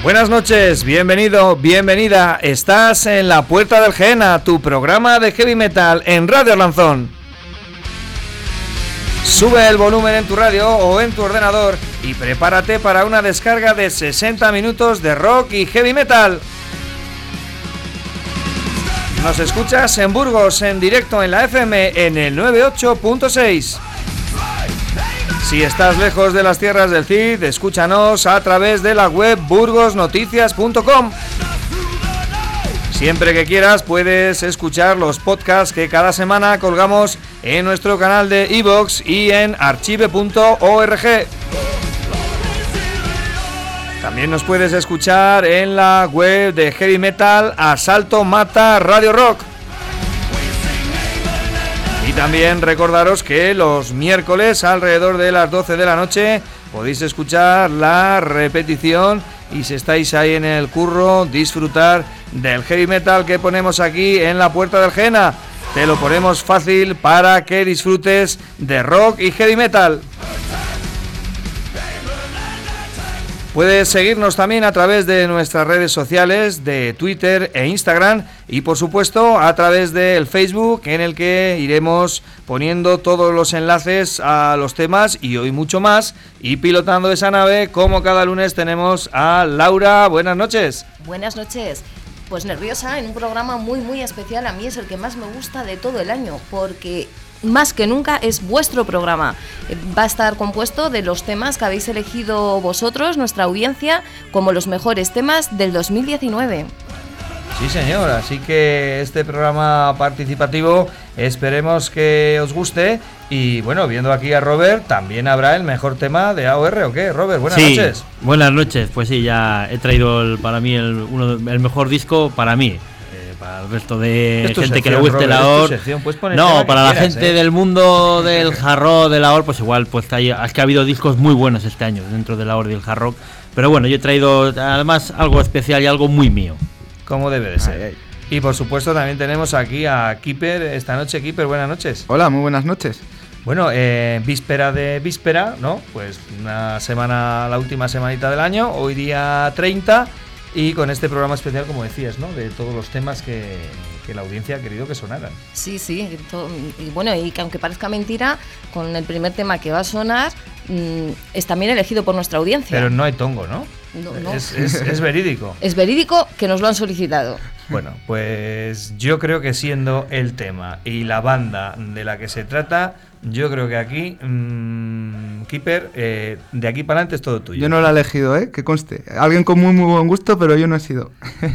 Buenas noches, bienvenido, bienvenida. Estás en La Puerta del Gehenna, tu programa de heavy metal en Radio Lanzón. Sube el volumen en tu radio o en tu ordenador y prepárate para una descarga de 60 minutos de rock y heavy metal. Nos escuchas en Burgos en directo en la FM en el 98.6. Si estás lejos de las tierras del Cid, escúchanos a través de la web burgosnoticias.com. Siempre que quieras puedes escuchar los podcasts que cada semana colgamos en nuestro canal de iVoox y en archive.org. También nos puedes escuchar en la web de heavy metal Asalto Mata Radio Rock. Y también recordaros que los miércoles alrededor de las 12 de la noche podéis escuchar la repetición y si estáis ahí en el curro, disfrutar del heavy metal que ponemos aquí en La Puerta del Gehenna. Te lo ponemos fácil para que disfrutes de rock y heavy metal. Puedes seguirnos también a través de nuestras redes sociales de Twitter e Instagram y por supuesto a través del Facebook en el que iremos poniendo todos los enlaces a los temas y hoy mucho más. Y pilotando esa nave, como cada lunes, tenemos a Laura. Buenas noches. Buenas noches. Pues nerviosa en un programa muy especial. A mí es el que más me gusta de todo el año porque más que nunca es vuestro programa. Va a estar compuesto de los temas que habéis elegido vosotros, nuestra audiencia, como los mejores temas del 2019. Sí, señor, así que este programa participativo esperemos que os guste. Y bueno, viendo aquí a Robert, también habrá el mejor tema de AOR, ¿o qué? Robert, buenas noches. Buenas noches, pues sí, ya he traído para mí el mejor disco para mí. Para el resto de gente que le guste la AOR. No, para la gente del mundo del hard rock, de la AOR, pues igual, pues es que ha habido discos muy buenos este año dentro de la AOR y del hard rock. Pero bueno, yo he traído además algo especial y algo muy mío. Como debe de ser. Y por supuesto también tenemos aquí a Keeper esta noche. Keeper, buenas noches. Hola, muy buenas noches. Bueno, víspera de víspera, ¿no? Pues una semana, la última semanita del año, hoy día 30, y con este programa especial, como decías, ¿no? De todos los temas que la audiencia ha querido que sonaran. Sí, y bueno, y que aunque parezca mentira, con el primer tema que va a sonar, es también elegido por nuestra audiencia. Pero no hay tongo, ¿no? No. Es verídico. Es verídico que nos lo han solicitado. Bueno, pues yo creo que siendo el tema y la banda de la que se trata, yo creo que aquí, Keeper, de aquí para adelante es todo tuyo. Yo no lo he elegido, que conste. Alguien con muy buen gusto, pero yo no he sido.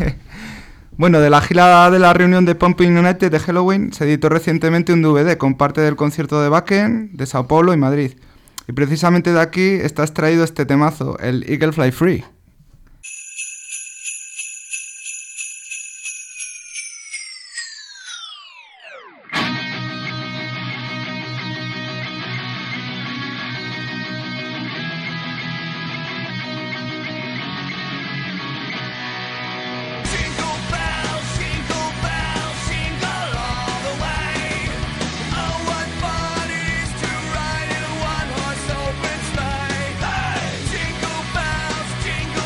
Bueno, de la gira de la reunión de Pumping United de Helloween se editó recientemente un DVD con parte del concierto de Wacken, de Sao Paulo y Madrid. Y precisamente de aquí está extraído este temazo, el Eagle Fly Free. Jingle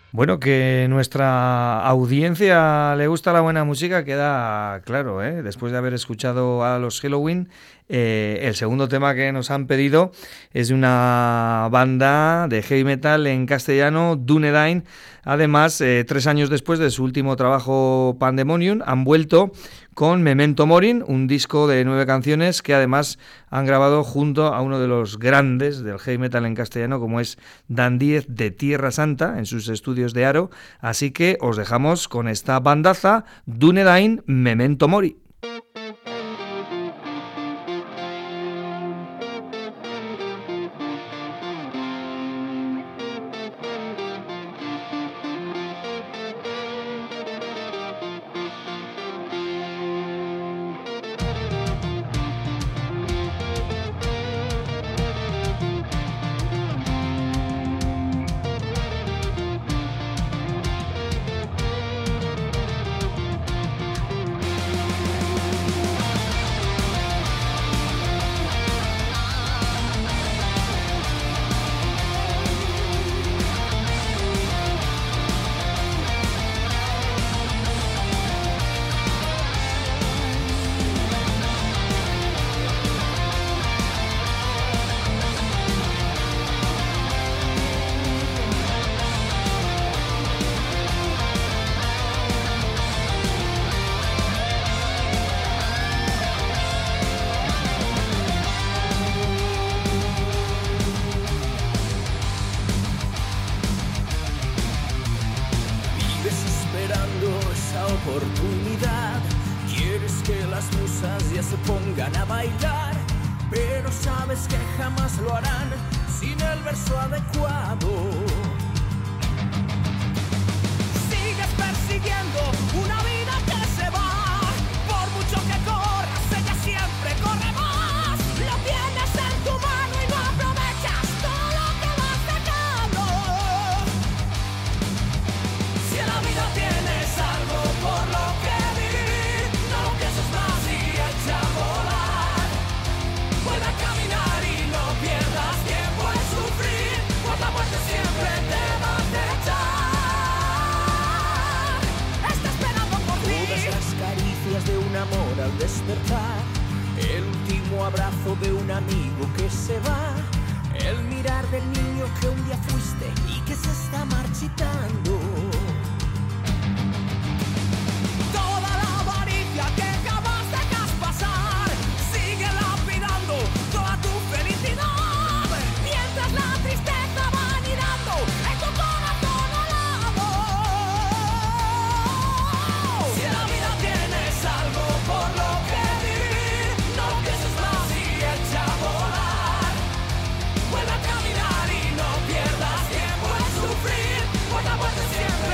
Bueno, que nuestra audiencia le gusta la buena música queda claro, ¿eh? Después de haber escuchado a los Helloween, el segundo tema que nos han pedido es de una banda de heavy metal en castellano, Dunedain. Además, 3 años después de su último trabajo Pandemonium, han vuelto con Memento Mori, un disco de 9 canciones que además han grabado junto a uno de los grandes del heavy metal en castellano, como es Dan Diez de Tierra Santa, en sus estudios de Aro. Así que os dejamos con esta bandaza, Dunedain, Memento Mori. Oportunidad, quieres que las musas ya se pongan a bailar, pero sabes que jamás lo harán sin el verso adecuado. Sigues persiguiendo una vida que se va, por mucho que corras, ella siempre corre más. Lo tienes en tu mano y no aprovechas todo lo que vas sacando. Si en la vida tienes algo por lo que vivir, no lo pienses más y echa a volar. Vuelve a caminar y no pierdas tiempo en sufrir, pues la muerte siempre te va a echar. Está esperando por ti. Todas las caricias de un amor al despertar, el último abrazo de un amigo que se va, el mirar del niño que un día fuiste y que se está marchitando. Toda la avaricia que jamás dejas pasar, sigue lapidando toda tu felicidad, mientras la tristeza va anidando en tu corazón alado. Si en la vida tienes algo por lo que vivir, no lo pienses más y echa a volar. Vuelve a caminar y no pierdas tiempo en sufrir, pues la muerte siempre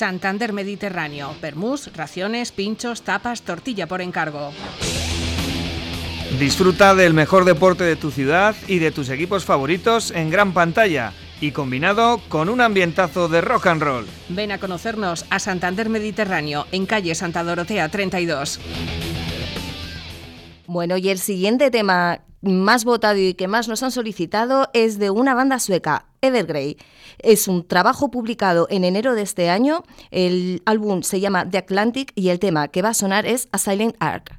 Santander Mediterráneo. Vermús, raciones, pinchos, tapas, tortilla por encargo. Disfruta del mejor deporte de tu ciudad y de tus equipos favoritos en gran pantalla y combinado con un ambientazo de rock and roll. Ven a conocernos a Santander Mediterráneo, en calle Santa Dorotea 32. Bueno, y el siguiente tema más votado y que más nos han solicitado es de una banda sueca, Evergrey. Es un trabajo publicado en enero de este año. El álbum se llama The Atlantic y el tema que va a sonar es A Silent Arc.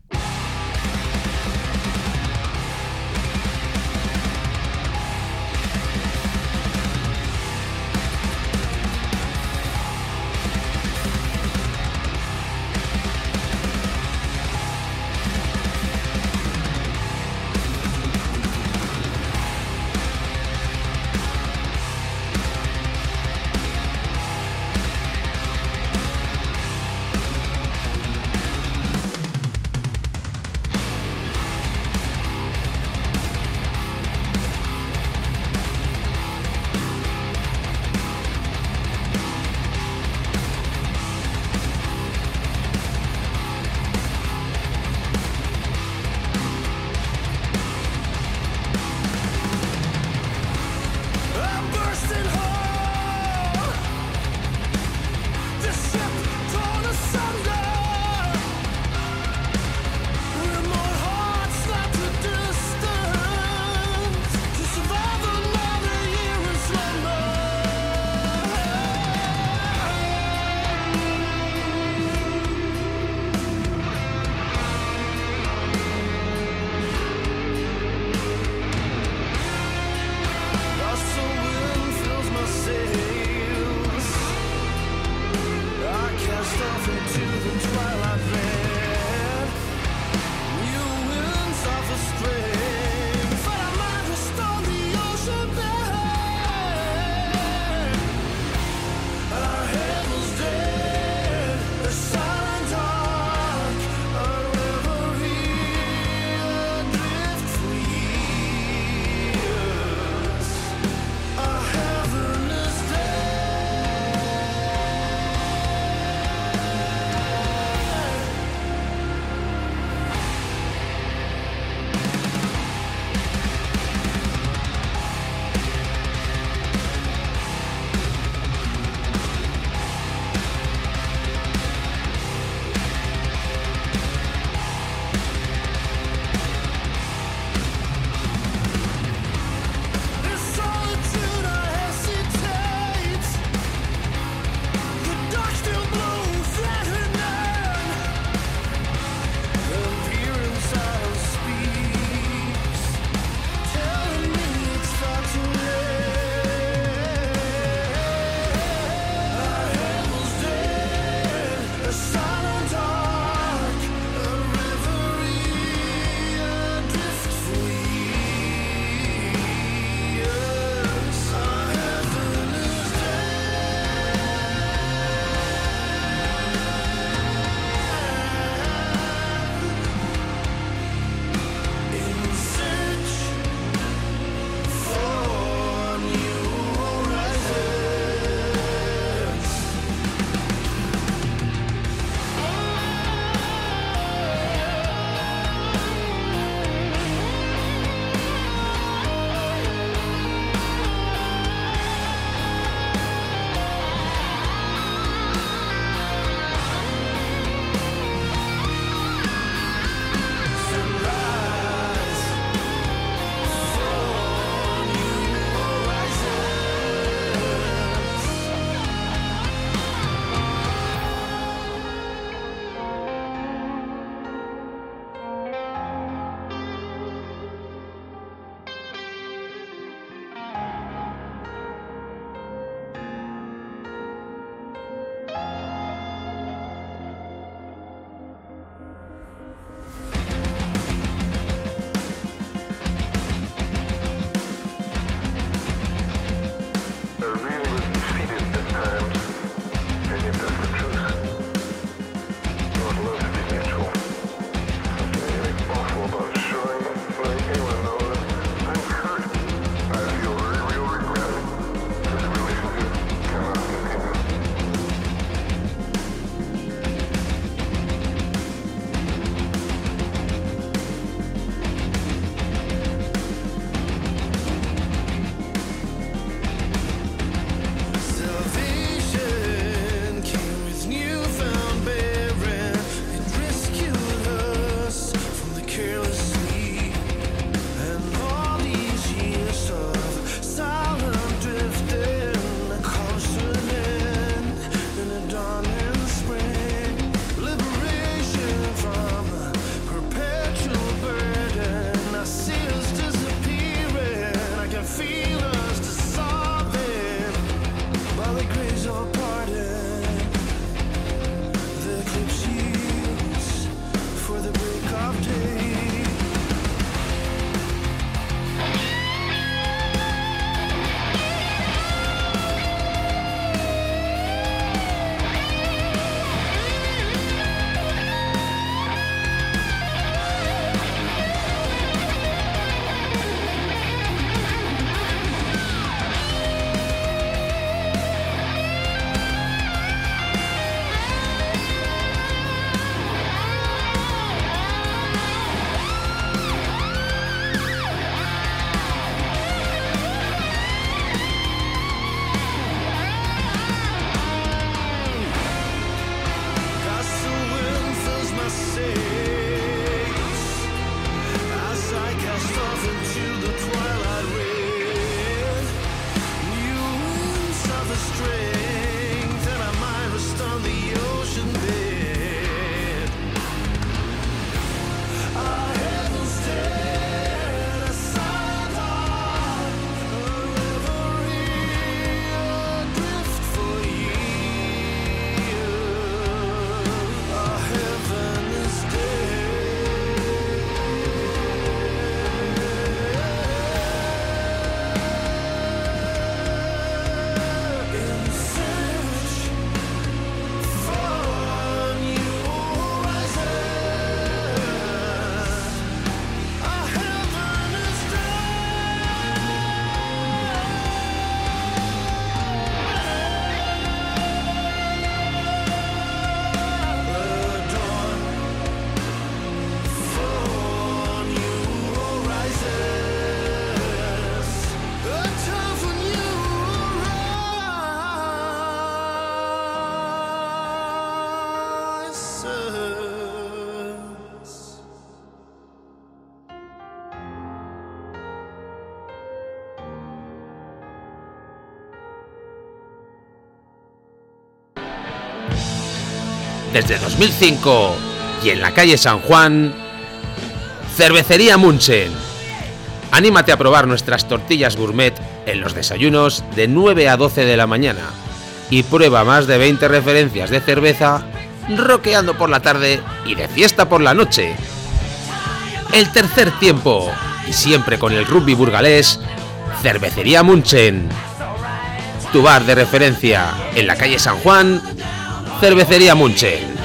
desde 2005 y en la calle San Juan, Cervecería Munchen. Anímate a probar nuestras tortillas gourmet en los desayunos de 9 a 12 de la mañana y prueba más de 20 referencias de cerveza, rockeando por la tarde y de fiesta por la noche. El tercer tiempo, y siempre con el rugby burgalés, Cervecería Munchen. Tu bar de referencia en la calle San Juan, Cervecería Munchen.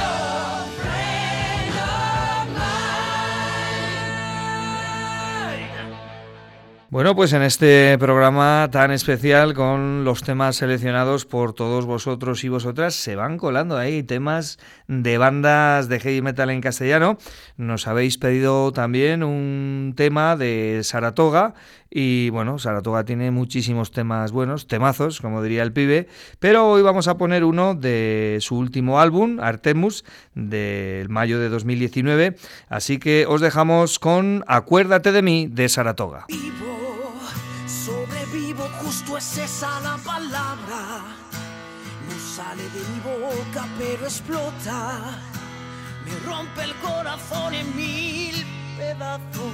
Bueno, pues en este programa tan especial, con los temas seleccionados por todos vosotros y vosotras, se van colando ahí temas de bandas de heavy metal en castellano. Nos habéis pedido también un tema de Saratoga, y bueno, Saratoga tiene muchísimos temas buenos, temazos, como diría el pibe, pero hoy vamos a poner uno de su último álbum, Artemus, del mayo de 2019, así que os dejamos con Acuérdate de mí, de Saratoga. Sobrevivo, justo es esa la palabra. No sale de mi boca, pero explota. Me rompe el corazón en 1000 pedazos.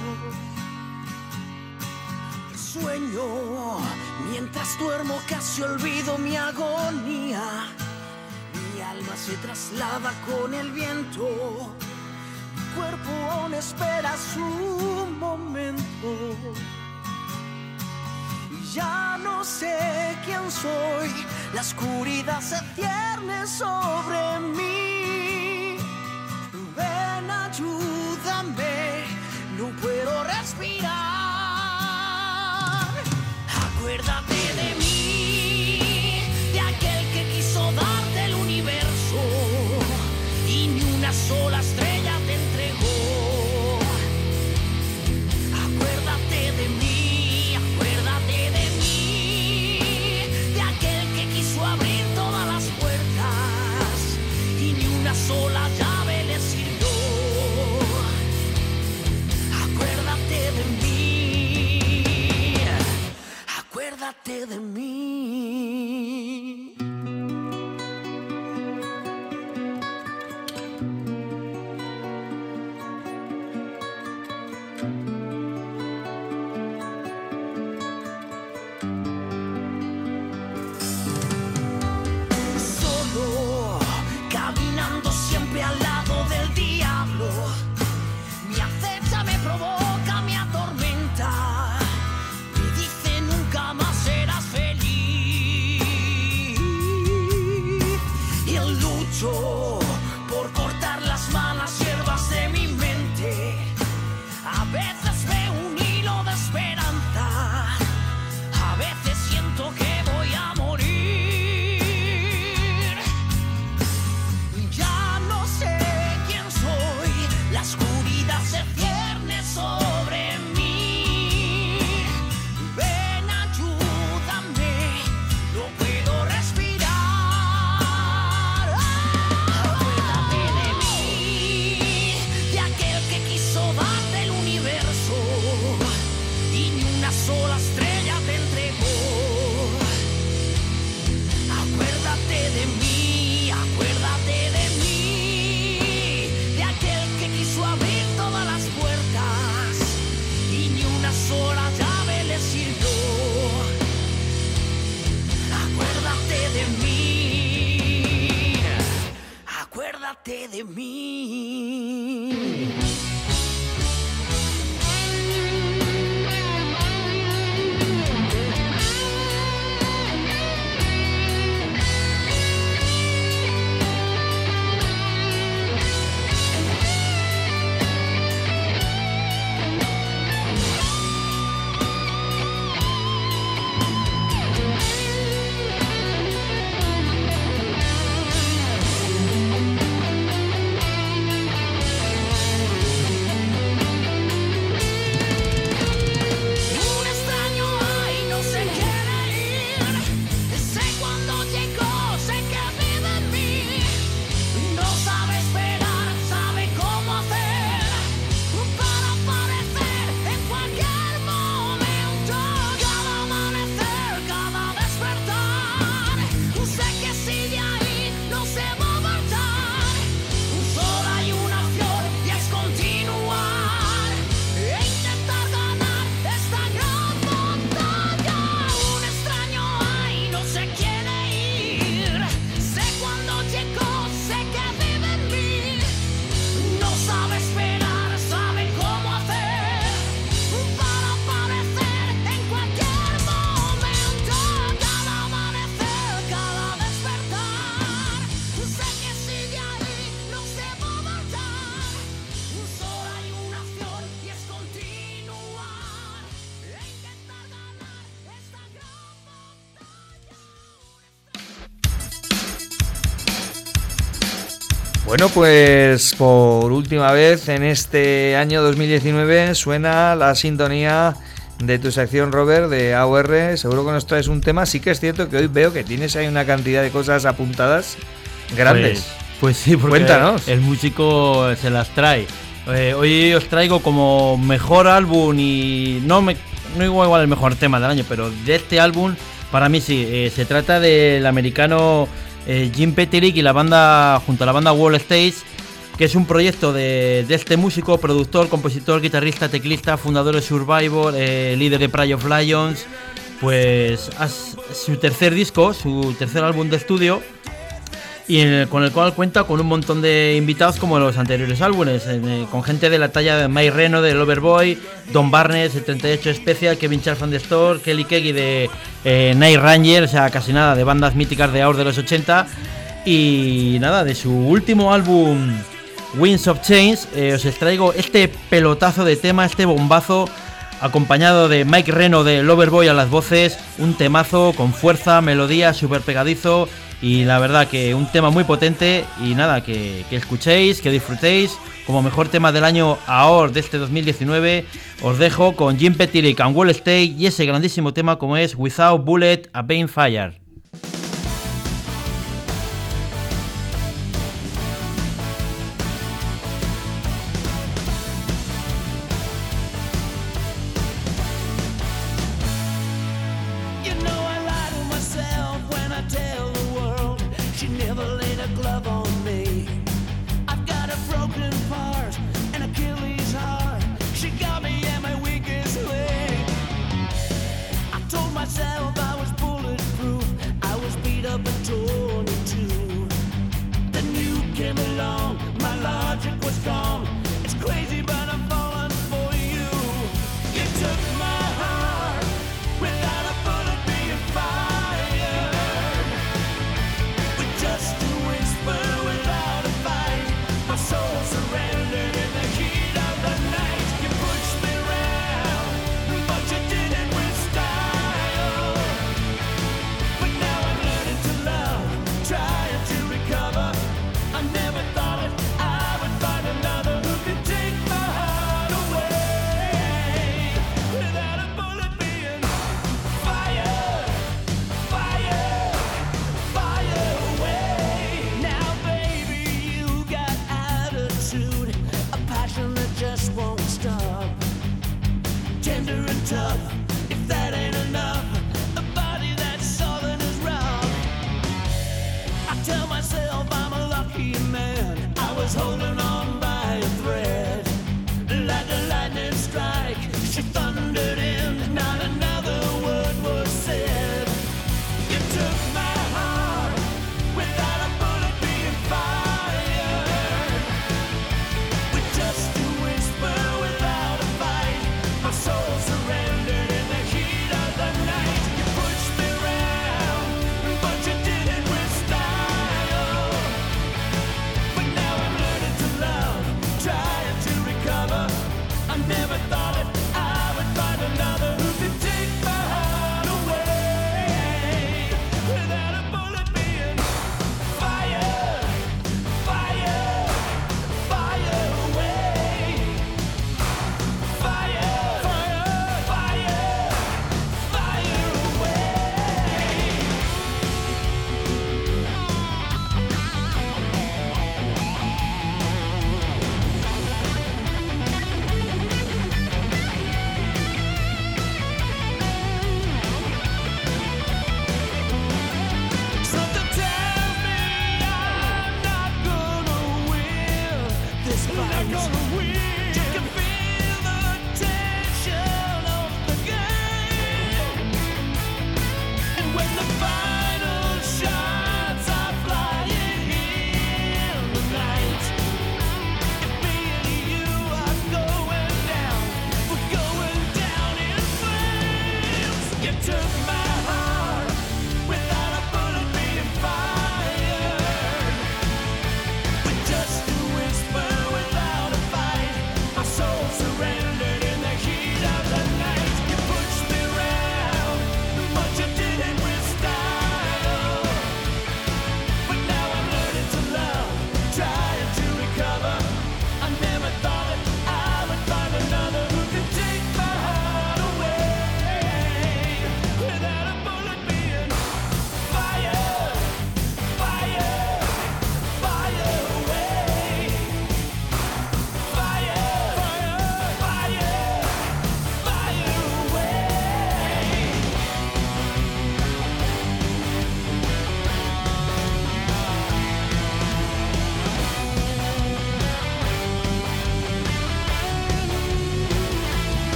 Sueño, mientras duermo casi olvido mi agonía. Mi alma se traslada con el viento. Mi cuerpo aún espera su momento. Ya no sé quién soy, la oscuridad se cierne sobre mí. Ven, ayúdame, no puedo respirar. Acuérdate de mí, de aquel que quiso darte el universo y ni una sola estrella te entregó. Acuérdate de mí, acuérdate de abrir todas las puertas y ni una sola llave le sirvió. Acuérdate de mí, acuérdate de mí. Al lado del diablo, mi acecha me provoca, me atormenta, me dice nunca más serás feliz. Y el lucho por cortar las malas hierbas de mi mente. A veces veo un hilo de esperanza, a veces siento que voy a morir. La oscuridad se cierne sobre mí. Ven, ayúdame, no puedo respirar. Acuérdate de mí, de aquel que quiso darte el universo y ni una sola estrella te entregó. Acuérdate de mí, acuérdate de mí. Abrir todas las puertas y ni una sola llave le sirvió. Acuérdate de mí, acuérdate de mí. Bueno, pues por última vez en este año 2019 suena la sintonía de tu sección, Robert, de AOR. Seguro que nos traes un tema. Sí que es cierto que hoy veo que tienes ahí una cantidad de cosas apuntadas grandes. Pues sí, porque cuéntanos. El músico se las trae. Hoy os traigo como mejor álbum y no igual el mejor tema del año, pero de este álbum para mí sí. Se trata del americano Jim Petterick y la banda, junto a la banda Wall Stage, que es un proyecto de este músico, productor, compositor, guitarrista, teclista, fundador de Survivor, líder de Pride of Lions. Pues su tercer disco, su tercer álbum de estudio, y con el cual cuenta con un montón de invitados como los anteriores álbumes, con gente de la talla de Mike Reno de Loverboy, Don Barnes de 38 Special, Kevin Charles from the Store, Kelly Keagy de Night Ranger, o sea, casi nada, de bandas míticas de ahora de los 80. Y nada, de su último álbum Winds of Change, os extraigo este pelotazo de tema, este bombazo, acompañado de Mike Reno de Loverboy a las voces, un temazo con fuerza, melodía, súper pegadizo. Y la verdad que un tema muy potente. Y nada, que escuchéis, que disfrutéis. Como mejor tema del año ahora de este 2019, os dejo con Jim Petterick and Wall State y ese grandísimo tema como es Without Bullet, a Vain Fire.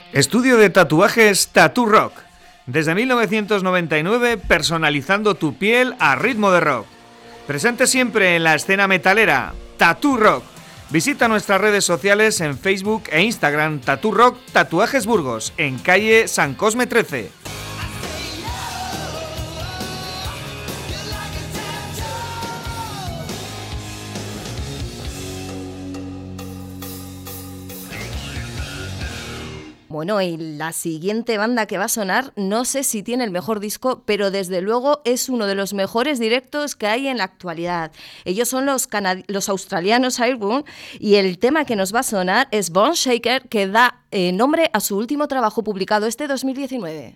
Estudio de tatuajes Tattoo Rock. Desde 1999, personalizando tu piel a ritmo de rock. Presente siempre en la escena metalera, Tattoo Rock. Visita nuestras redes sociales en Facebook e Instagram, Tattoo Rock Tatuajes Burgos, en calle San Cosme 13. Bueno, y la siguiente banda que va a sonar, no sé si tiene el mejor disco, pero desde luego es uno de los mejores directos que hay en la actualidad. Ellos son los australianos Airborne, y el tema que nos va a sonar es Bone Shaker, que da nombre a su último trabajo publicado este 2019.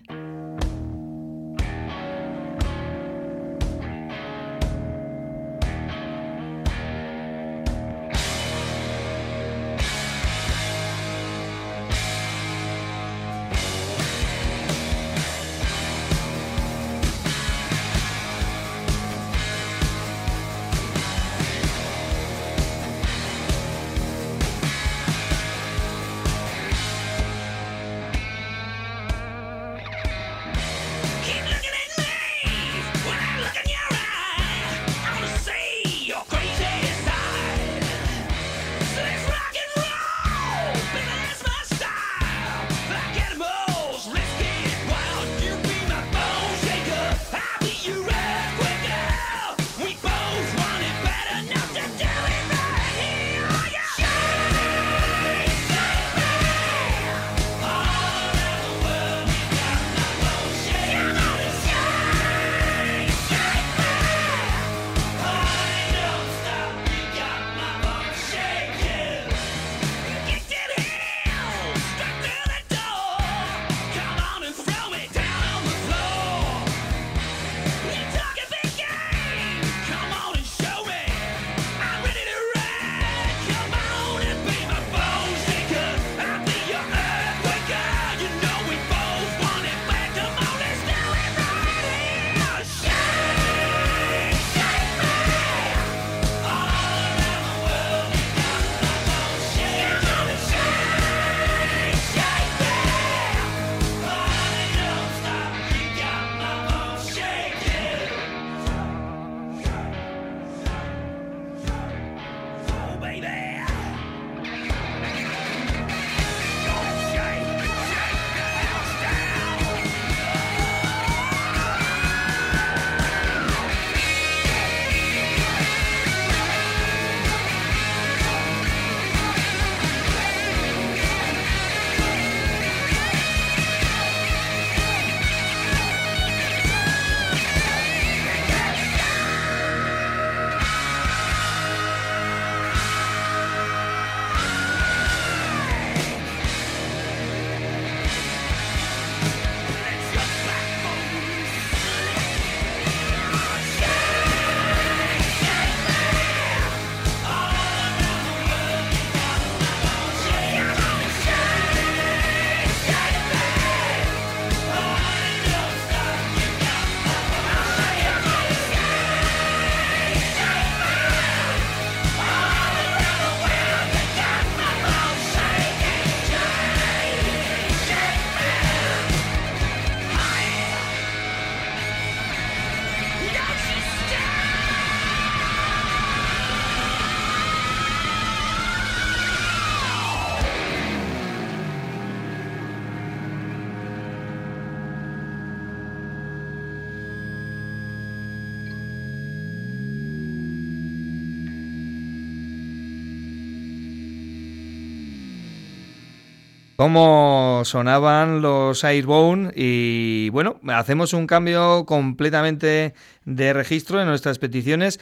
Cómo sonaban los Airborne, y bueno, hacemos un cambio completamente de registro en nuestras peticiones.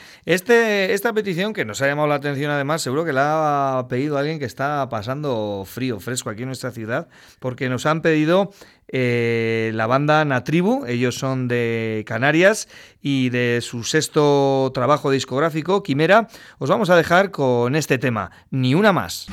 Esta petición, que nos ha llamado la atención además, seguro que la ha pedido alguien que está pasando frío, fresco aquí en nuestra ciudad, porque nos han pedido la banda Natribu. Ellos son de Canarias, y de su sexto trabajo discográfico, Quimera, os vamos a dejar con este tema, Ni una más.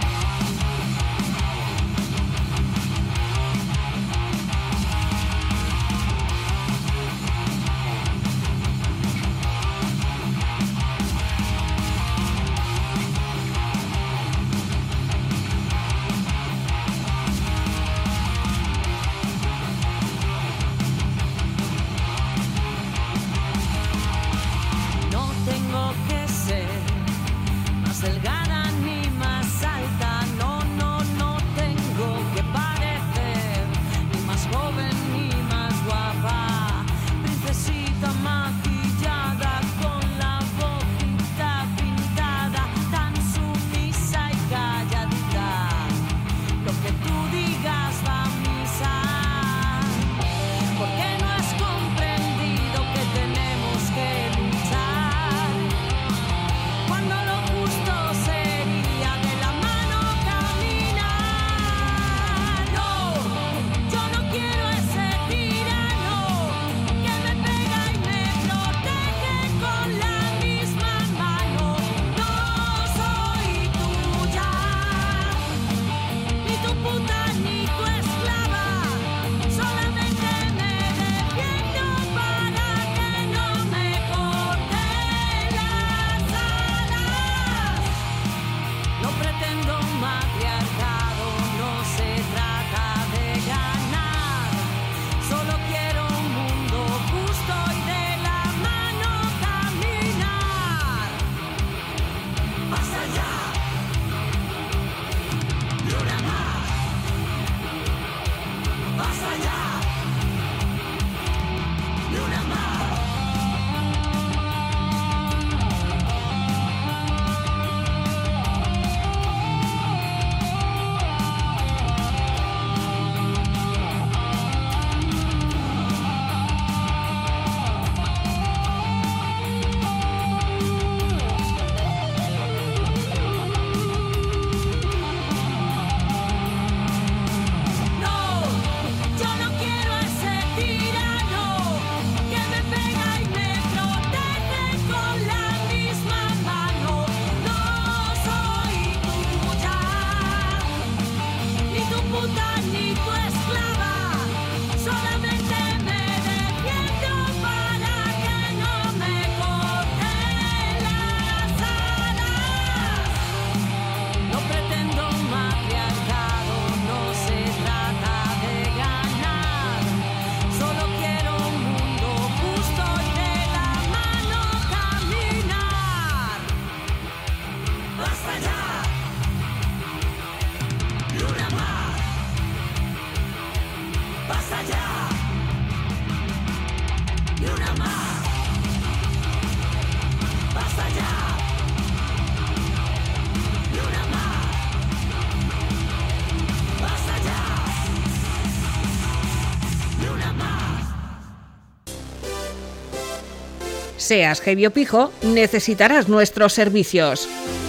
Seas heavy o pijo, necesitarás nuestros servicios.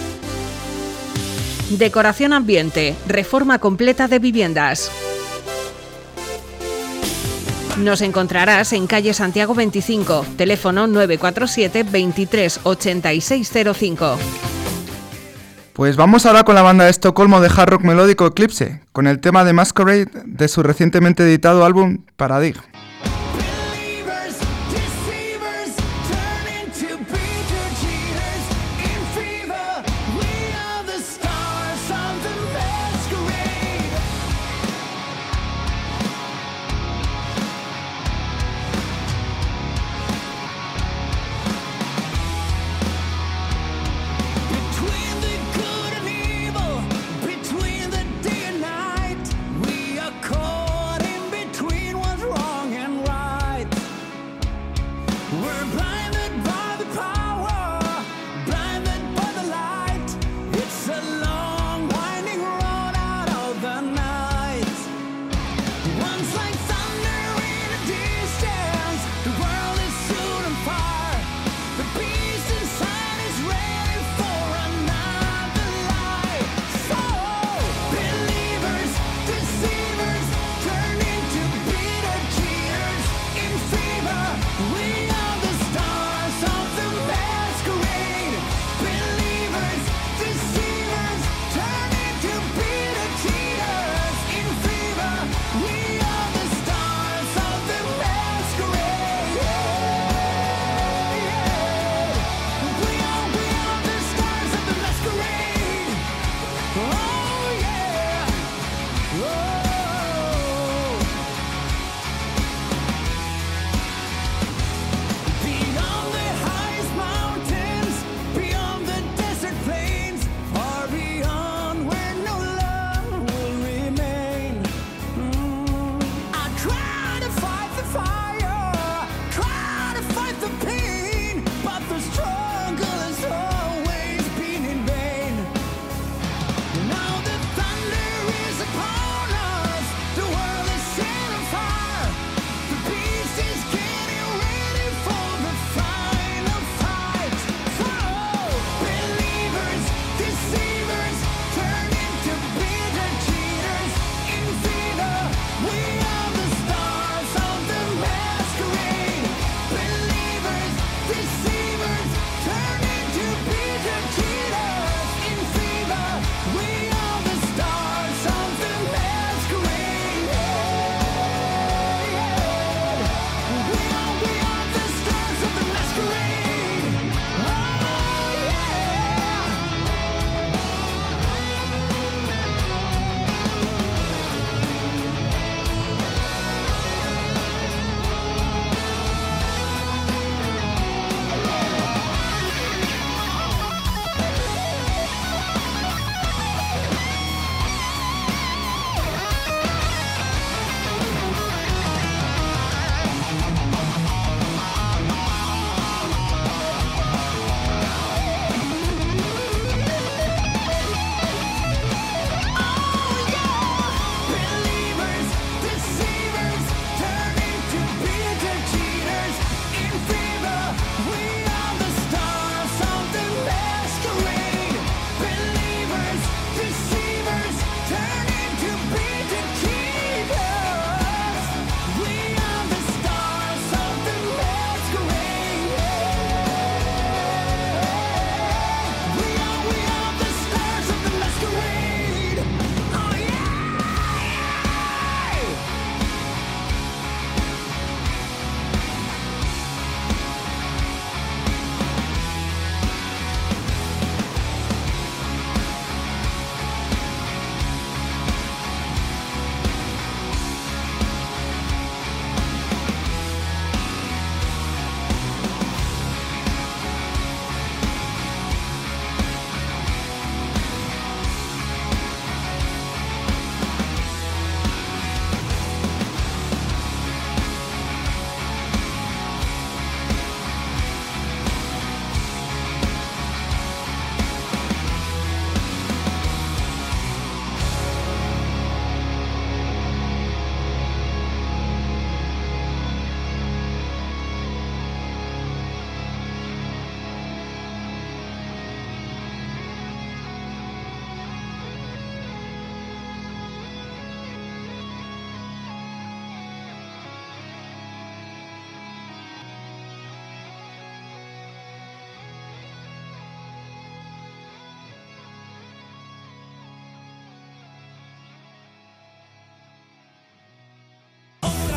Decoración ambiente, reforma completa de viviendas. Nos encontrarás en calle Santiago 25, teléfono 947 23 8605. Pues vamos ahora con la banda de Estocolmo de hard rock melódico Eclipse, con el tema de Masquerade de su recientemente editado álbum Paradig. Between the day and night, we are caught in between what's wrong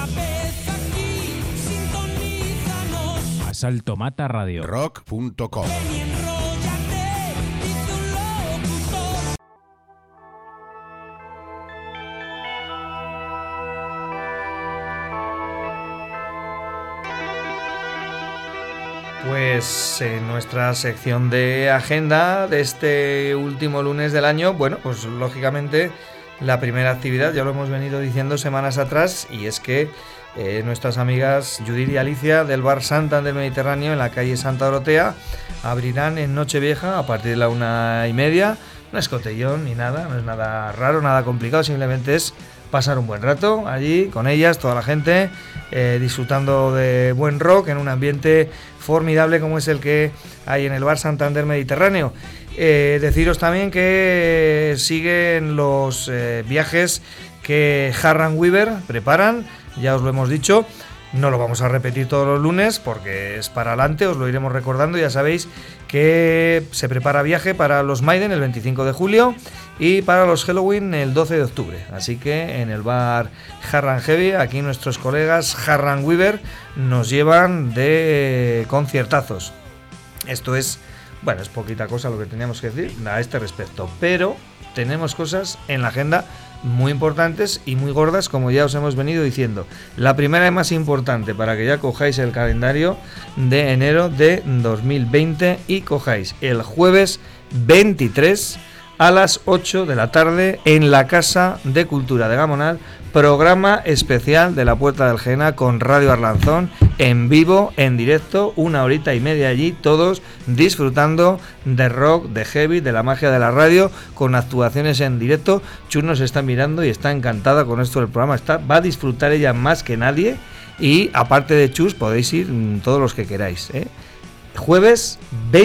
vez aquí, sintonízanos. Asalto Mata Radio. Rock.com. Ven y enróllate, dice un locutor. Pues en nuestra sección de agenda de este último lunes del año, bueno, pues lógicamente la primera actividad, ya lo hemos venido diciendo semanas atrás, y es que nuestras amigas Judith y Alicia del bar Santa del Mediterráneo en la calle Santa Dorotea abrirán en Nochevieja a partir de la 1:30. No es cotillón ni nada, no es nada raro, nada complicado, simplemente es pasar un buen rato allí con ellas, toda la gente, disfrutando de buen rock en un ambiente formidable como es el que hay en el bar Santander Mediterráneo. Deciros también que siguen los viajes que Harran Weaver preparan, ya os lo hemos dicho. No lo vamos a repetir todos los lunes porque es para adelante, os lo iremos recordando. Ya sabéis que se prepara viaje para los Maiden el 25 de julio y para los Halloween el 12 de octubre. Así que en el bar Harran Heavy, aquí nuestros colegas Harran Weaver nos llevan de conciertazos. Esto es, bueno, es poquita cosa lo que teníamos que decir a este respecto, pero tenemos cosas en la agenda muy importantes y muy gordas, como ya os hemos venido diciendo. La primera y más importante, para que ya cojáis el calendario de enero de 2020 y cojáis el jueves 23 a las 8 de la tarde en la Casa de Cultura de Gamonal, programa especial de la Puerta del Jena con Radio Arlanzón, en vivo, en directo, 1:30 allí, todos disfrutando de rock, de heavy, de la magia de la radio, con actuaciones en directo. Chus nos está mirando y está encantada con esto del programa, va a disfrutar ella más que nadie, y aparte de Chus podéis ir todos los que queráis, Jueves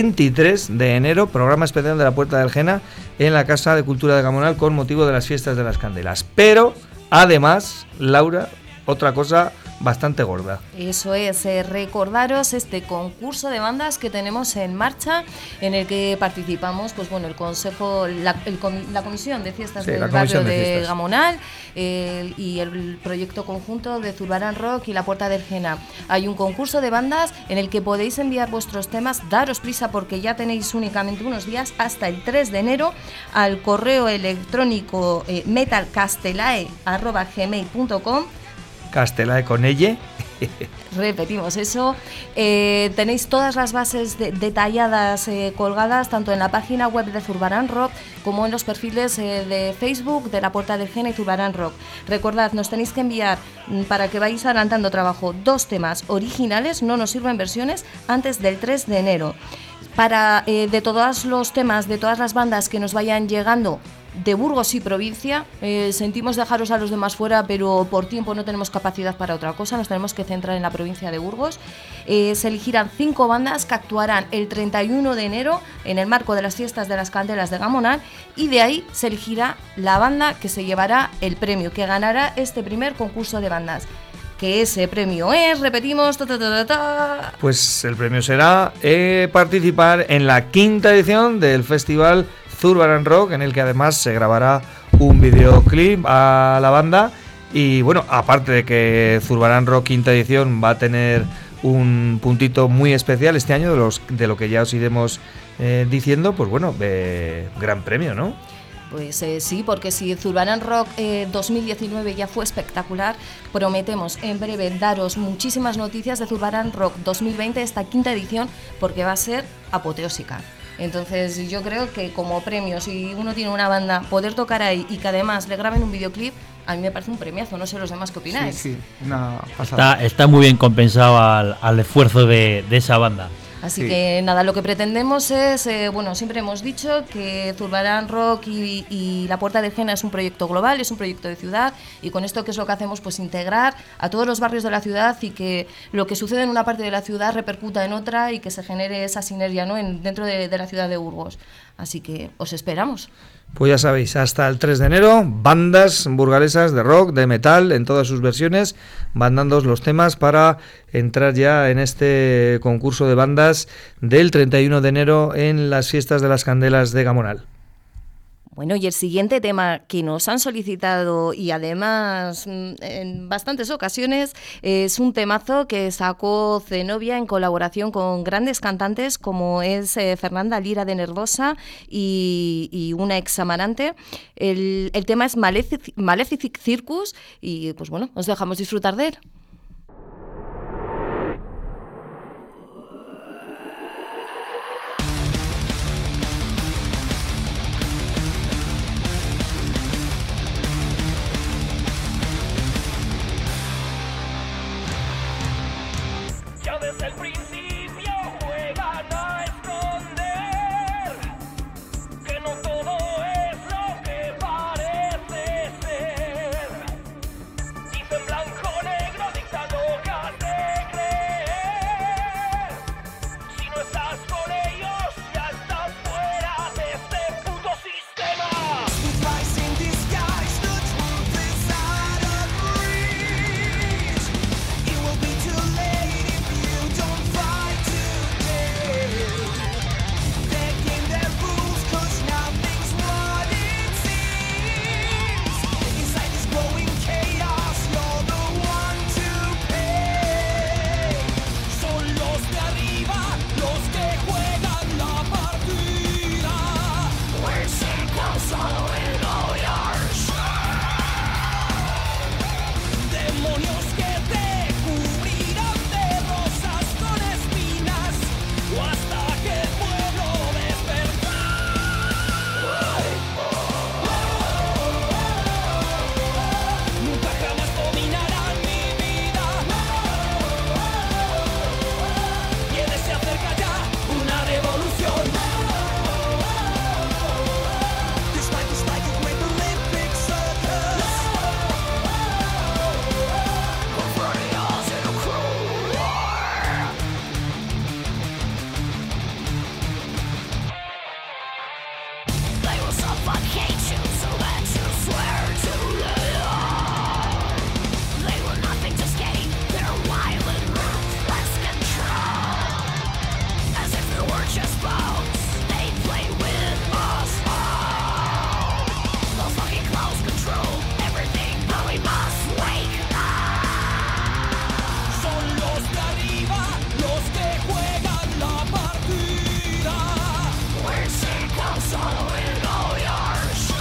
23 de enero, programa especial de la Puerta del Jena en la Casa de Cultura de Gamonal con motivo de las fiestas de las Candelas. Pero, además, Laura, otra cosa bastante gorda. Eso es, recordaros este concurso de bandas que tenemos en marcha, en el que participamos, pues bueno, el consejo, la comisión de fiestas del barrio de Gamonal y el proyecto conjunto de Zurbarán Rock y la Puerta del Jena. Hay un concurso de bandas en el que podéis enviar vuestros temas, daros prisa porque ya tenéis únicamente unos días, hasta el 3 de enero, al correo electrónico metalcastelae@gmail.com. Castelae con ella. Repetimos eso. Tenéis todas las bases detalladas colgadas tanto en la página web de Zurbarán Rock como en los perfiles de Facebook de la Puerta del Jena y Zurbarán Rock. Recordad, nos tenéis que enviar, para que vayáis adelantando trabajo, 2 temas originales, no nos sirven versiones, antes del 3 de enero. Para de todos los temas, de todas las bandas que nos vayan llegando de Burgos y provincia, sentimos dejaros a los demás fuera, pero por tiempo no tenemos capacidad para otra cosa, nos tenemos que centrar en la provincia de Burgos. Se elegirán 5 bandas que actuarán el 31 de enero en el marco de las fiestas de las Candelas de Gamonal, y de ahí se elegirá la banda que se llevará el premio, que ganará este primer concurso de bandas. Que ese premio es, repetimos, pues el premio será participar en la 5ª edición del festival Zurbarán Rock, en el que además se grabará un videoclip a la banda. Y bueno, aparte de que Zurbarán Rock 5ª edición va a tener un puntito muy especial este año, de lo que ya os iremos diciendo, pues bueno, gran premio, ¿no? Pues sí, porque si Zurbarán Rock 2019 ya fue espectacular, prometemos en breve daros muchísimas noticias de Zurbarán Rock 2020, esta 5ª edición, porque va a ser apoteósica. Entonces yo creo que como premio, si uno tiene una banda, poder tocar ahí y que además le graben un videoclip, a mí me parece un premiazo, no sé los demás qué opináis. Sí, una pasada. Está muy bien compensado al esfuerzo de esa banda. Así que nada, lo que pretendemos es, bueno, siempre hemos dicho que Zurbarán Rock y la Puerta del Jena es un proyecto global, es un proyecto de ciudad, y con esto, ¿qué es lo que hacemos? Pues integrar a todos los barrios de la ciudad y que lo que sucede en una parte de la ciudad repercuta en otra y que se genere esa sinergia, ¿no?, dentro de la ciudad de Burgos. Así que os esperamos. Pues ya sabéis, hasta el 3 de enero, bandas burgalesas de rock, de metal, en todas sus versiones, van dándoos los temas para entrar ya en este concurso de bandas del 31 de enero en las fiestas de las Candelas de Gamonal. Bueno, y el siguiente tema que nos han solicitado y además en bastantes ocasiones es un temazo que sacó Zenobia en colaboración con grandes cantantes como es Fernanda Lira de Nervosa y una ex Amarante. El tema es Malefic Circus y pues bueno, os dejamos disfrutar de él. Desde el principio juegan a esconder que no todo es lo que parece ser. Dicen blanco, negro, dictan lo que has de creer. Si no estás con ellos, ya estás fuera de este puto sistema. Lies in disguise, the truth is out of reach. It will be too late. Don't fight today. Breaking their rules, 'cause nothing's what it seems. Inside this growing chaos, you're the one to pay. Son los de arriba, los que juegan la partida. We're circles following all yours. Demonios que te cubrirán de rosas con espinas o hasta que el pueblo despertar. Nunca jamás dominarán mi vida. Viene, se acerca ya una revolución. This life is like a great Olympic circus. Confronting us in a cruel war. They will suffocate you so that you swear to live. They will nothing to escape their wild and ruthless control. As if we were just bones, they play with us all. They'll fucking close control everything, but we must wake up. Son los de arriba, los que juegan la partida. We're circles following all yours.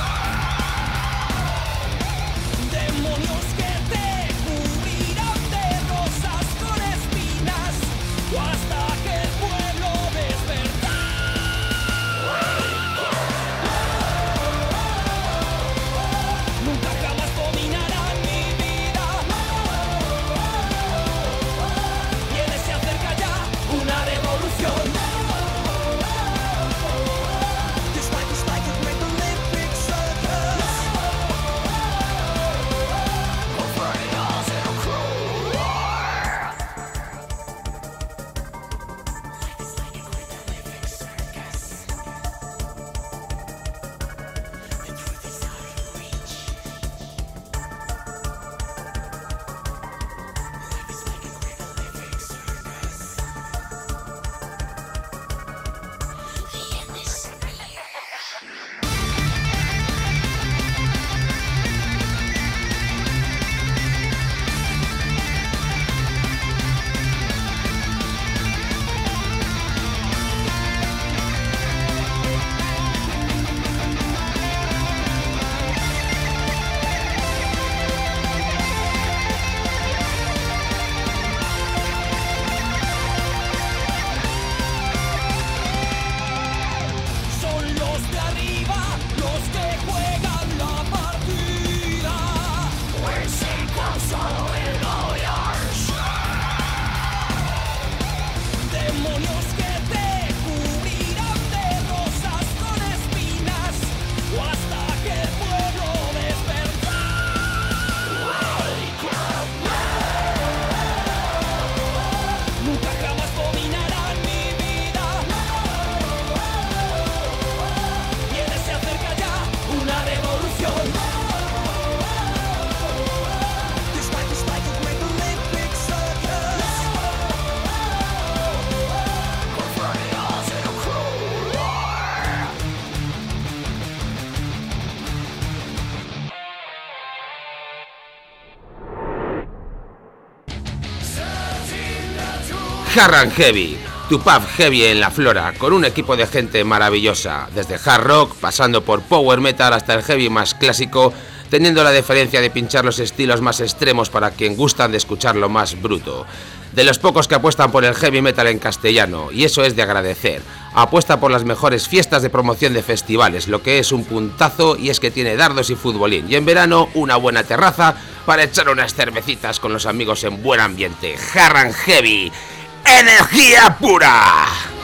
Hard and Heavy, tu pub heavy en la Flora, con un equipo de gente maravillosa, desde hard rock, pasando por power metal hasta el heavy más clásico, teniendo la diferencia de pinchar los estilos más extremos para quien gustan de escuchar lo más bruto. De los pocos que apuestan por el heavy metal en castellano, y eso es de agradecer. Apuesta por las mejores fiestas de promoción de festivales, lo que es un puntazo, y es que tiene dardos y futbolín, y en verano una buena terraza para echar unas cervecitas con los amigos en buen ambiente. Hard and Heavy, energía pura.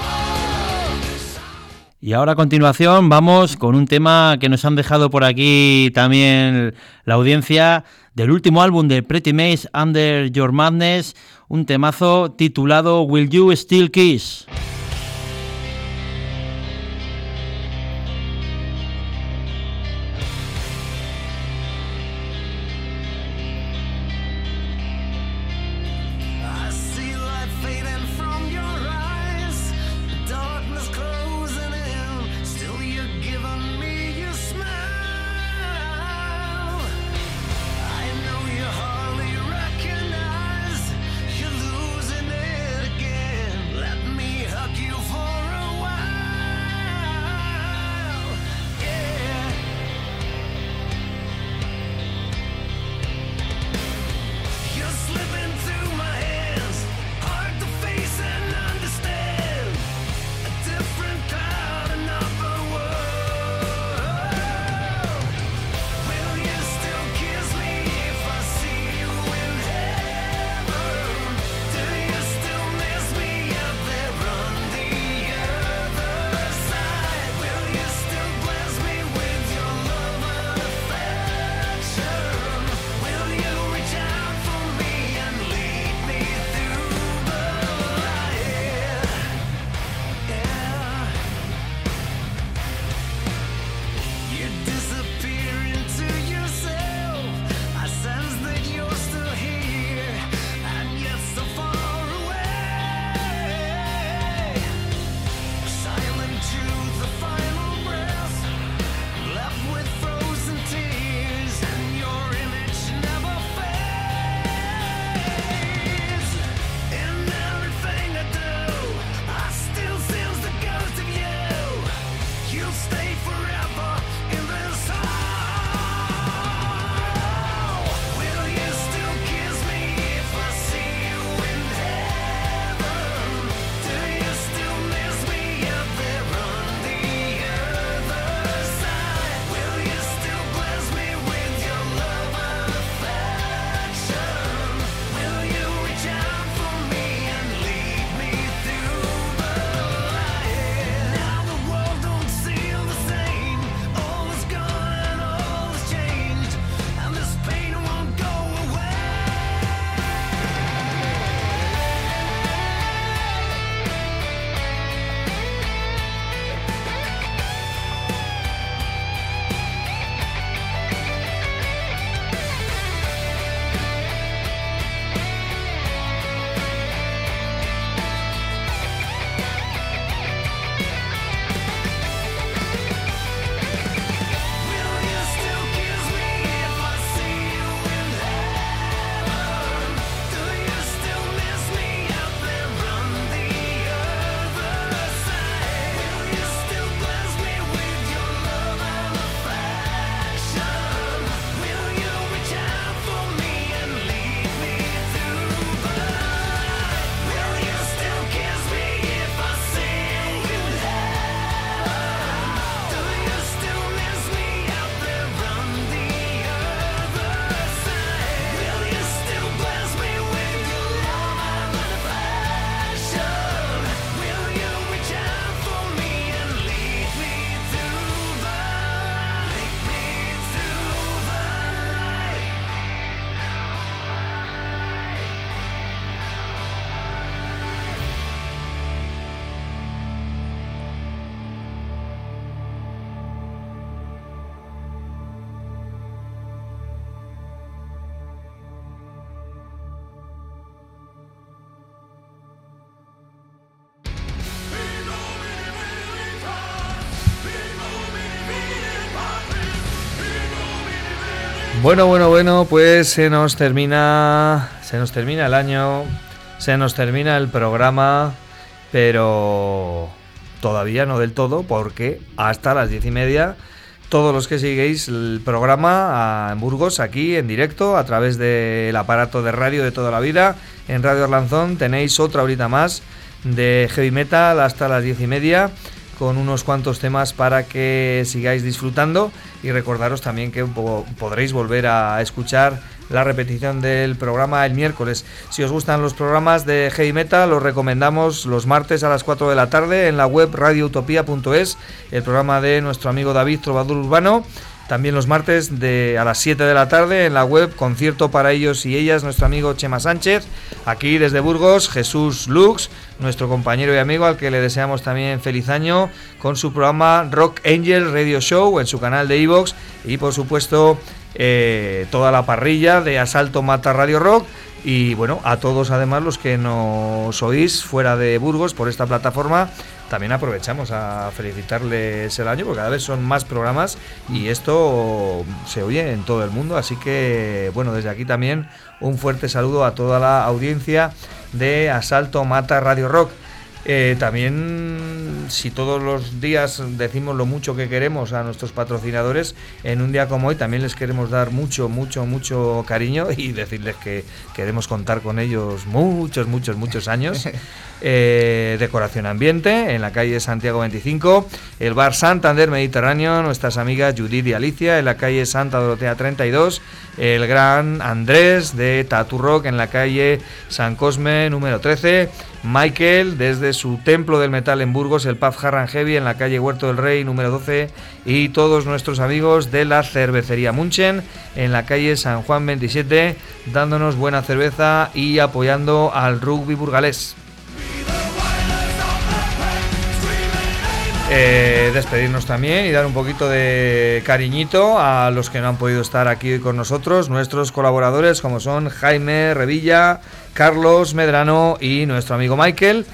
Y ahora a continuación vamos con un tema que nos han dejado por aquí también la audiencia, del último álbum de Pretty Maze, Under Your Madness, un temazo titulado Will You Still Kiss? Bueno, pues se nos termina el año, se nos termina el programa, pero todavía no del todo, porque hasta las 10:30 todos los que seguís el programa en Burgos, aquí en directo, a través del aparato de radio de toda la vida, en Radio Arlanzón, tenéis otra horita más de heavy metal hasta las 10:30, con unos cuantos temas para que sigáis disfrutando, y recordaros también que podréis volver a escuchar la repetición del programa el miércoles. Si os gustan los programas de heavy metal, os recomendamos los martes a las 4 de la tarde en la web radioutopia.es, el programa de nuestro amigo David Trovador Urbano. También los martes a las 7 de la tarde en la web Concierto para ellos y ellas, nuestro amigo Chema Sánchez. Aquí desde Burgos, Jesús Lux, nuestro compañero y amigo, al que le deseamos también feliz año, con su programa Rock Angel Radio Show en su canal de iVoox, y por supuesto toda la parrilla de Asalto Mata Radio Rock. Y bueno, a todos además los que nos oís fuera de Burgos por esta plataforma, también aprovechamos a felicitarles el año, porque cada vez son más programas y esto se oye en todo el mundo. Así que bueno, desde aquí también un fuerte saludo a toda la audiencia de Asalto Mata Radio Rock. También, si todos los días decimos lo mucho que queremos a nuestros patrocinadores, en un día como hoy también les queremos dar mucho cariño y decirles que queremos contar con ellos muchos años. Decoración Ambiente en la calle Santiago 25, el bar Santander Mediterráneo, nuestras amigas Judith y Alicia en la calle Santa Dorotea 32, el gran Andrés de Tattoo Rock en la calle San Cosme número 13, Michael desde su Templo del Metal en Burgos, el pub Hard and Heavy en la calle Huerto del Rey número 12, y todos nuestros amigos de la cervecería Munchen en la calle San Juan 27, dándonos buena cerveza y apoyando al rugby burgalés. Despedirnos también y dar un poquito de cariñito a los que no han podido estar aquí con nosotros, nuestros colaboradores como son Jaime Revilla, Carlos Medrano y nuestro amigo Michael.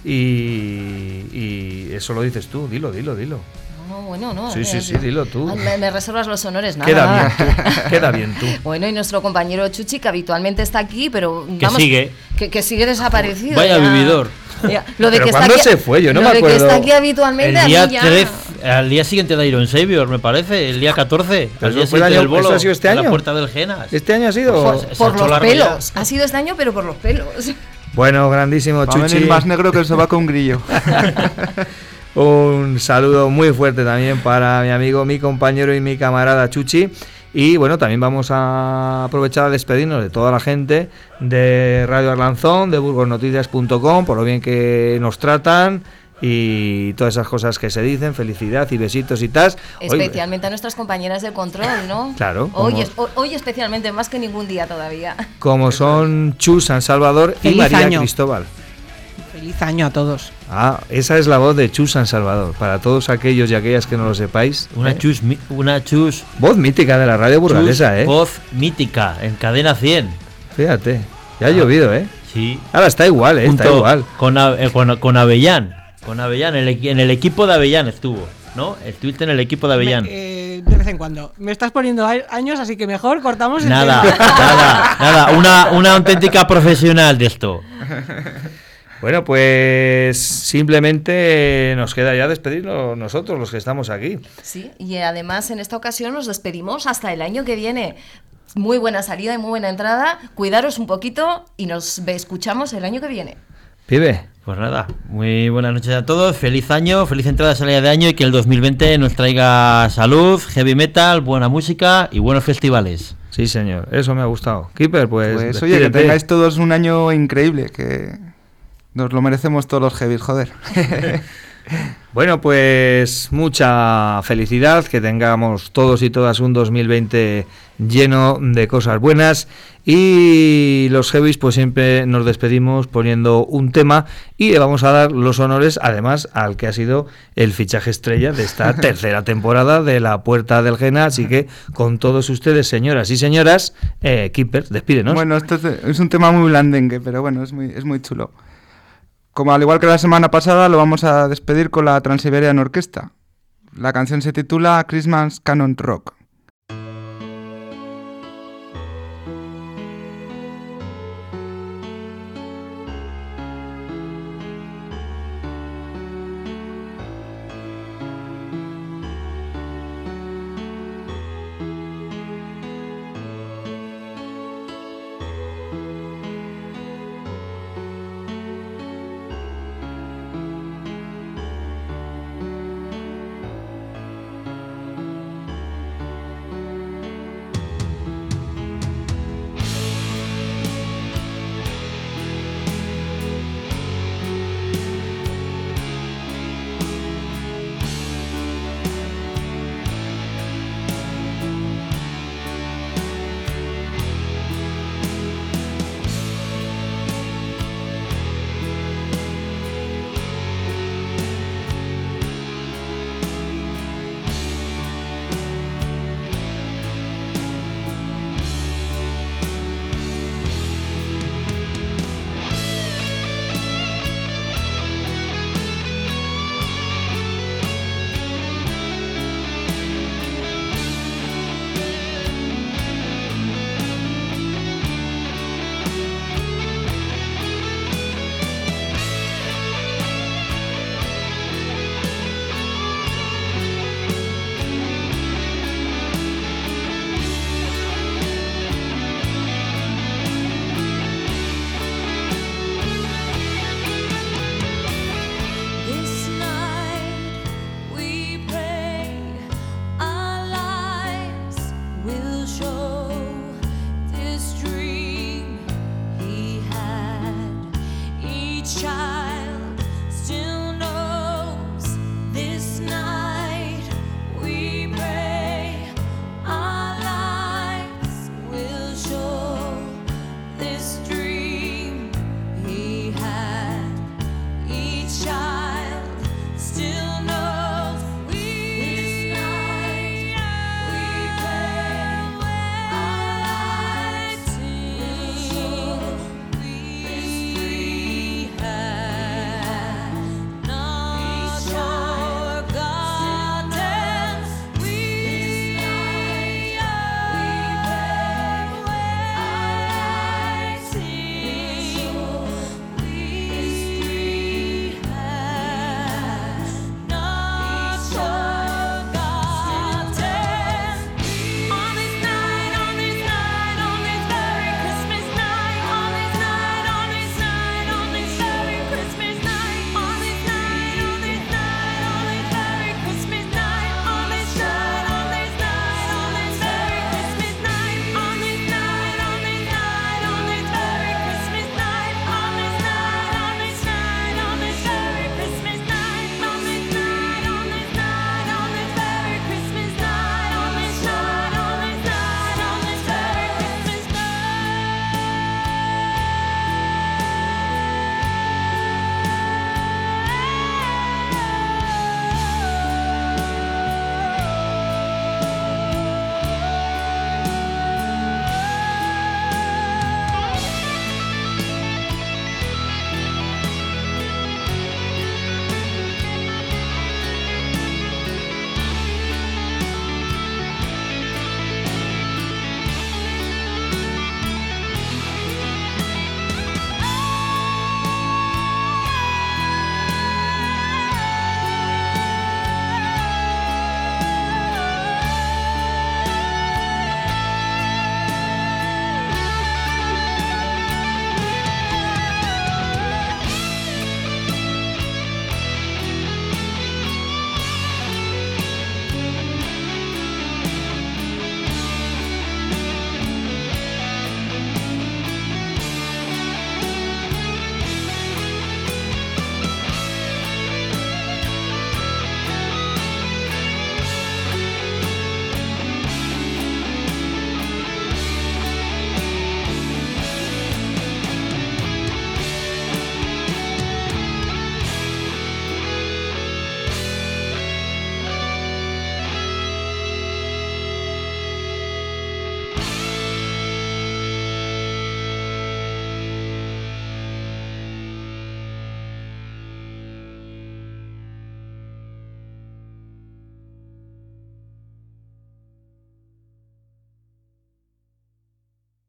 Y eso lo dices tú, dilo. No, bueno, no. Sí, dilo tú. Me reservas los honores, nada. Queda bien tú. Bueno, y nuestro compañero Chuchi, que habitualmente está aquí, pero que sigue. Que sigue desaparecido. Vaya vividor. Lo de ¿Pero que cuándo está se fue? Yo no me acuerdo. Lo de que está aquí habitualmente, el día a mí ya... 13, al día siguiente de Iron Savior, me parece, el día 14. ¿Pero día fue el año, del bolo, eso ha sido este año? En la Puerta del Genas. ¿Este año ha sido? Por los pelos. Ha sido este año, pero por los pelos. Bueno, grandísimo Chuchi. Va a venir más negro que el sobaco un grillo. Un saludo muy fuerte también para mi amigo, mi compañero y mi camarada Chuchi. Y bueno, también vamos a aprovechar a despedirnos de toda la gente de Radio Arlanzón, de burgosnoticias.com, por lo bien que nos tratan y todas esas cosas que se dicen, felicidad y besitos y tas. Especialmente a nuestras compañeras del control, ¿no? Claro. Hoy especialmente, más que ningún día todavía. Como son Chus San Salvador y María Cristóbal. Feliz año a todos. Esa es la voz de Chus San Salvador. Para todos aquellos y aquellas que no lo sepáis. Una chus. Voz mítica de la radio burgalesa, Voz mítica, en cadena 100. Fíjate, ya ha llovido, Sí. Ahora está igual, está igual. Con Avellán. Con Avellán, en el equipo de Avellán estuvo, ¿no? Estuviste en el equipo de Avellán. De vez en cuando. Me estás poniendo años, así que mejor cortamos el tema. Nada. Una auténtica profesional de esto. Bueno, pues simplemente nos queda ya despedirnos nosotros, los que estamos aquí. Sí, y además en esta ocasión nos despedimos hasta el año que viene. Muy buena salida y muy buena entrada. Cuidaros un poquito y nos escuchamos el año que viene. Pibe. Pues nada, muy buenas noches a todos, feliz año, feliz entrada, salida de año y que el 2020 nos traiga salud, heavy metal, buena música y buenos festivales. Sí, señor, eso me ha gustado. Keeper, pues oye, que tengáis todos un año increíble, que nos lo merecemos todos los heavies, joder. Bueno, pues mucha felicidad, que tengamos todos y todas un 2020 lleno de cosas buenas, y los heavies pues siempre nos despedimos poniendo un tema y le vamos a dar los honores además al que ha sido el fichaje estrella de esta tercera temporada de La Puerta del Gena, así que con todos ustedes, señoras y señoras, Keeper, despídenos. Bueno, esto es un tema muy blandengue, pero bueno, es muy chulo. Como al igual que la semana pasada, lo vamos a despedir con la Trans-Siberian Orchestra. La canción se titula Christmas Canon Rock.